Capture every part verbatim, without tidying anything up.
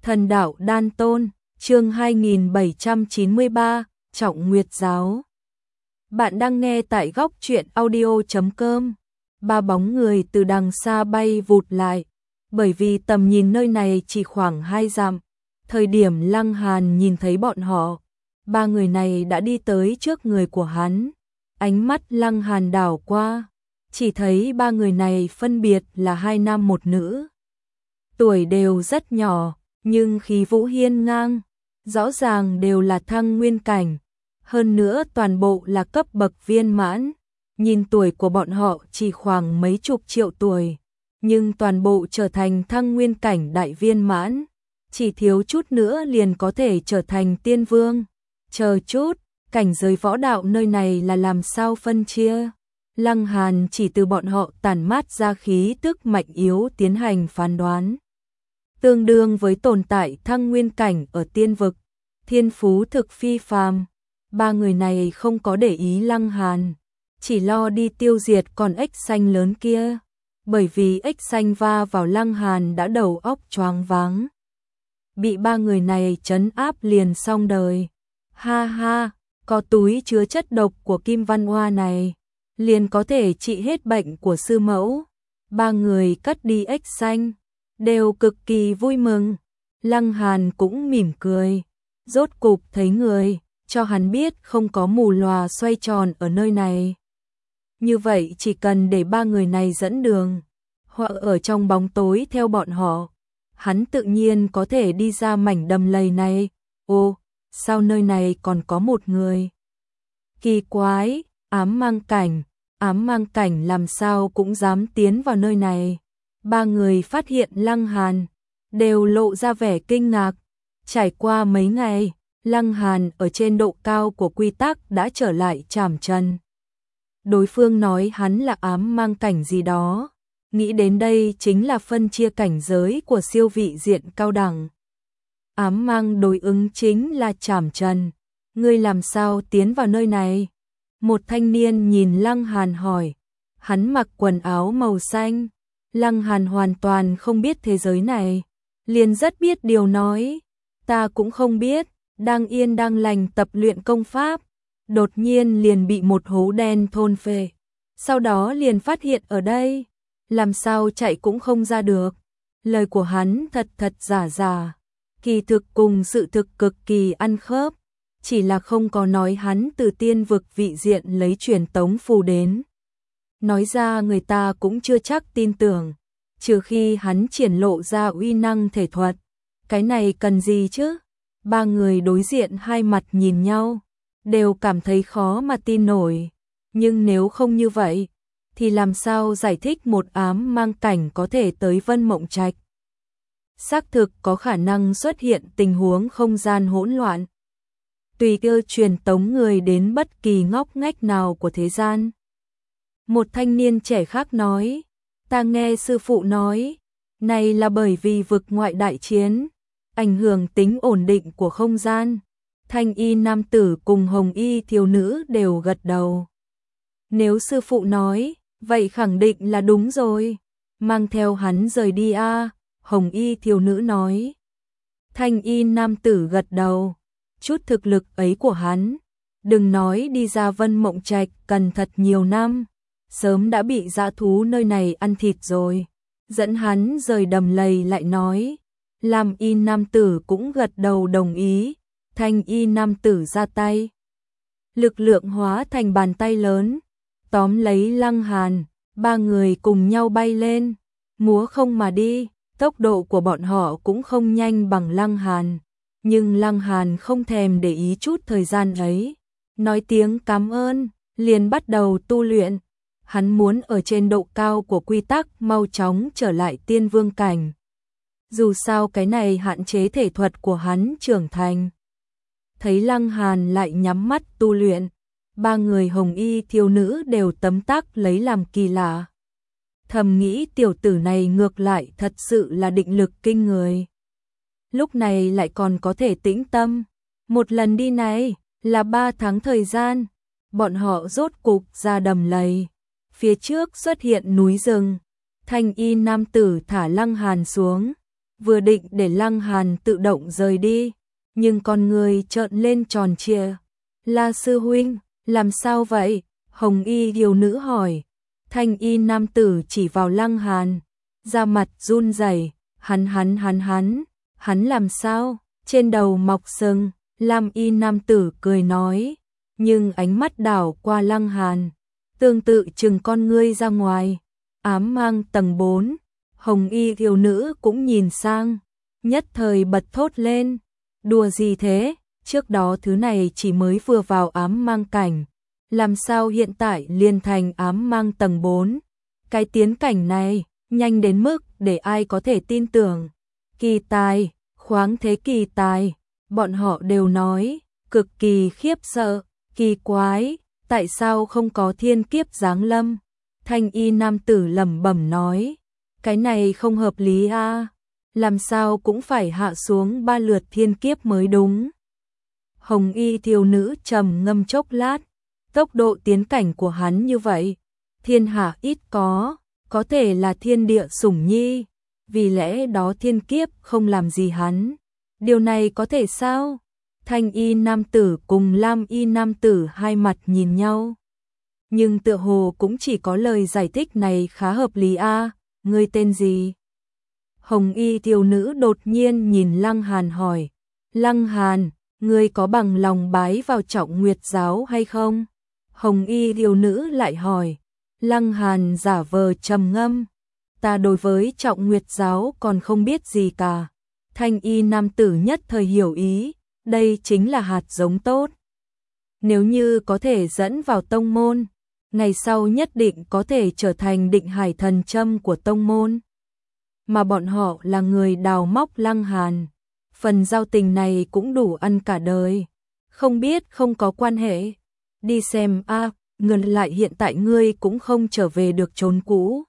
Thần đạo đan tôn, chương hai nghìn bảy trăm chín mươi ba, Trọng Nguyệt giáo. Bạn đang nghe tại góc truyện audio chấm com. Ba bóng người từ đằng xa bay vụt lại, bởi vì tầm nhìn nơi này chỉ khoảng hai dặm. Thời điểm Lăng Hàn nhìn thấy bọn họ, ba người này đã đi tới trước người của hắn. Ánh mắt Lăng Hàn đảo qua, chỉ thấy ba người này phân biệt là hai nam một nữ. Tuổi đều rất nhỏ, nhưng khí vũ hiên ngang, rõ ràng đều là thăng nguyên cảnh, hơn nữa toàn bộ là cấp bậc viên mãn. Nhìn tuổi của bọn họ chỉ khoảng mấy chục triệu tuổi, nhưng toàn bộ trở thành thăng nguyên cảnh đại viên mãn, chỉ thiếu chút nữa liền có thể trở thành tiên vương. Chờ chút, cảnh giới võ đạo nơi này là làm sao phân chia? Lăng Hàn chỉ từ bọn họ tản mát ra khí tức mạnh yếu tiến hành phán đoán. Tương đương với tồn tại thăng nguyên cảnh ở tiên vực, thiên phú thực phi phàm. Ba người này không có để ý Lăng Hàn, chỉ lo đi tiêu diệt con ếch xanh lớn kia, bởi vì ếch xanh va vào Lăng Hàn đã đầu óc choáng váng. Bị ba người này trấn áp liền xong đời. Ha ha, có túi chứa chất độc của Kim Văn Hoa này, liền có thể trị hết bệnh của sư mẫu. Ba người cất đi ếch xanh, đều cực kỳ vui mừng. Lăng Hàn cũng mỉm cười, rốt cục thấy người, cho hắn biết không có mù lòa xoay tròn ở nơi này. Như vậy chỉ cần để ba người này dẫn đường, hoặc ở trong bóng tối theo bọn họ, hắn tự nhiên có thể đi ra mảnh đầm lầy này. Ô, sao nơi này còn có một người? Kỳ quái, ám mang cảnh, ám mang cảnh làm sao cũng dám tiến vào nơi này. Ba người phát hiện Lăng Hàn, đều lộ ra vẻ kinh ngạc. Trải qua mấy ngày, Lăng Hàn ở trên độ cao của quy tắc đã trở lại trảm trần. Đối phương nói hắn là ám mang cảnh gì đó, nghĩ đến đây chính là phân chia cảnh giới của siêu vị diện cao đẳng. Ám mang đối ứng chính là trảm trần. Ngươi làm sao tiến vào nơi này? Một thanh niên nhìn Lăng Hàn hỏi. Hắn mặc quần áo màu xanh. Lăng Hàn hoàn toàn không biết thế giới này, liền rất biết điều nói. Ta cũng không biết, đang yên đang lành tập luyện công pháp, đột nhiên liền bị một hố đen thôn phệ. Sau đó liền phát hiện ở đây, làm sao chạy cũng không ra được. Lời của hắn thật thật giả giả, kỳ thực cùng sự thực cực kỳ ăn khớp, chỉ là không có nói hắn từ tiên vực vị diện lấy truyền tống phù đến. Nói ra người ta cũng chưa chắc tin tưởng, trừ khi hắn triển lộ ra uy năng thể thuật. Cái này cần gì chứ? Ba người đối diện hai mặt nhìn nhau, đều cảm thấy khó mà tin nổi. Nhưng nếu không như vậy, thì làm sao giải thích một ám mang cảnh có thể tới Vân Mộng Trạch? Xác thực có khả năng xuất hiện tình huống không gian hỗn loạn, tùy cơ truyền tống người đến bất kỳ ngóc ngách nào của thế gian. Một thanh niên trẻ khác nói, ta nghe sư phụ nói, này là bởi vì vực ngoại đại chiến, ảnh hưởng tính ổn định của không gian. Thanh y nam tử cùng hồng y thiếu nữ đều gật đầu. Nếu sư phụ nói, vậy khẳng định là đúng rồi. Mang theo hắn rời đi a, hồng y thiếu nữ nói. Thanh y nam tử gật đầu. Chút thực lực ấy của hắn, đừng nói đi ra Vân Mộng Trạch cần thật nhiều năm, sớm đã bị dã thú nơi này ăn thịt rồi. Dẫn hắn rời đầm lầy lại nói. Lam y nam tử cũng gật đầu đồng ý. Thanh y nam tử ra tay, lực lượng hóa thành bàn tay lớn, tóm lấy Lăng Hàn. Ba người cùng nhau bay lên, múa không mà đi. Tốc độ của bọn họ cũng không nhanh bằng Lăng Hàn, nhưng Lăng Hàn không thèm để ý chút thời gian ấy, nói tiếng cảm ơn, liền bắt đầu tu luyện. Hắn muốn ở trên độ cao của quy tắc mau chóng trở lại tiên vương cảnh. Dù sao cái này hạn chế thể thuật của hắn trưởng thành. Thấy Lăng Hàn lại nhắm mắt tu luyện, ba người hồng y thiếu nữ đều tấm tắc lấy làm kỳ lạ. Thầm nghĩ tiểu tử này ngược lại thật sự là định lực kinh người. Lúc này lại còn có thể tĩnh tâm. Một lần đi này là ba tháng thời gian, bọn họ rốt cục ra đầm lầy. Phía trước xuất hiện núi rừng. Thanh y nam tử thả Lăng Hàn xuống, vừa định để Lăng Hàn tự động rời đi, nhưng con người trợn lên tròn trịa. La sư huynh, làm sao vậy? Hồng y thiếu nữ hỏi. Thanh y nam tử chỉ vào Lăng Hàn, da mặt run rẩy, hắn hắn hắn hắn, hắn làm sao? Trên đầu mọc sừng, lam y nam tử cười nói, nhưng ánh mắt đảo qua Lăng Hàn, tương tự chừng con ngươi ra ngoài. Ám mang tầng bốn, hồng y thiếu nữ cũng nhìn sang, nhất thời bật thốt lên, đùa gì thế, trước đó thứ này chỉ mới vừa vào ám mang cảnh, làm sao hiện tại liền thành ám mang tầng bốn, cái tiến cảnh này, nhanh đến mức để ai có thể tin tưởng. Kỳ tài, khoáng thế kỳ tài, bọn họ đều nói, cực kỳ khiếp sợ, kỳ quái, tại sao không có thiên kiếp giáng lâm? Thanh y nam tử lẩm bẩm nói, cái này không hợp lý a, làm sao cũng phải hạ xuống ba lượt thiên kiếp mới đúng. Hồng y thiếu nữ trầm ngâm chốc lát, tốc độ tiến cảnh của hắn như vậy, thiên hạ ít có, có thể là thiên địa sủng nhi, vì lẽ đó thiên kiếp không làm gì hắn. Điều này có thể sao? Thanh y nam tử cùng lam y nam tử hai mặt nhìn nhau. Nhưng tựa hồ cũng chỉ có lời giải thích này khá hợp lý a, ngươi tên gì? Hồng y thiếu nữ đột nhiên nhìn Lăng Hàn hỏi, Lăng Hàn, ngươi có bằng lòng bái vào Trọng Nguyệt giáo hay không? Hồng y thiếu nữ lại hỏi, Lăng Hàn giả vờ trầm ngâm, ta đối với Trọng Nguyệt giáo còn không biết gì cả. Thanh y nam tử nhất thời hiểu ý, đây chính là hạt giống tốt. Nếu như có thể dẫn vào tông môn, ngày sau nhất định có thể trở thành định hải thần châm của tông môn. Mà bọn họ là người đào móc Lăng Hàn, phần giao tình này cũng đủ ăn cả đời. Không biết không có quan hệ, đi xem a, à, ngược lại hiện tại ngươi cũng không trở về được chốn cũ.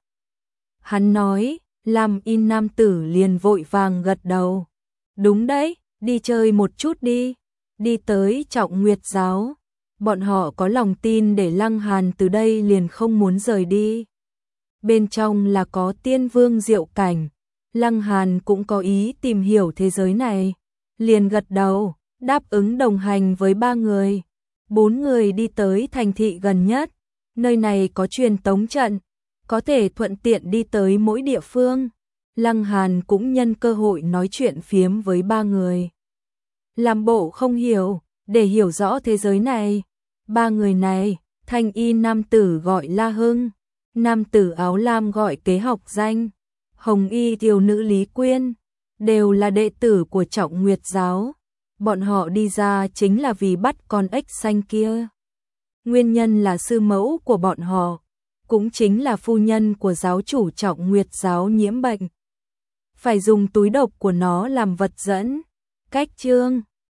Hắn nói, Lam y nam tử liền vội vàng gật đầu. Đúng đấy, đi chơi một chút đi, đi tới Trọng Nguyệt giáo. Bọn họ có lòng tin để Lăng Hàn từ đây liền không muốn rời đi. Bên trong là có tiên vương diệu cảnh, Lăng Hàn cũng có ý tìm hiểu thế giới này. Liền gật đầu, đáp ứng đồng hành với ba người. Bốn người đi tới thành thị gần nhất, nơi này có truyền tống trận, có thể thuận tiện đi tới mỗi địa phương. Lăng Hàn cũng nhân cơ hội nói chuyện phiếm với ba người. Làm bộ không hiểu, để hiểu rõ thế giới này. Ba người này, thanh y nam tử gọi La Hưng, nam tử áo lam gọi Kế Học Danh, hồng y thiếu nữ Lý Quyên, đều là đệ tử của Trọng Nguyệt giáo. Bọn họ đi ra chính là vì bắt con ếch xanh kia. Nguyên nhân là sư mẫu của bọn họ, cũng chính là phu nhân của giáo chủ Trọng Nguyệt giáo nhiễm bệnh, phải dùng túi độc của nó làm vật dẫn. Cách chương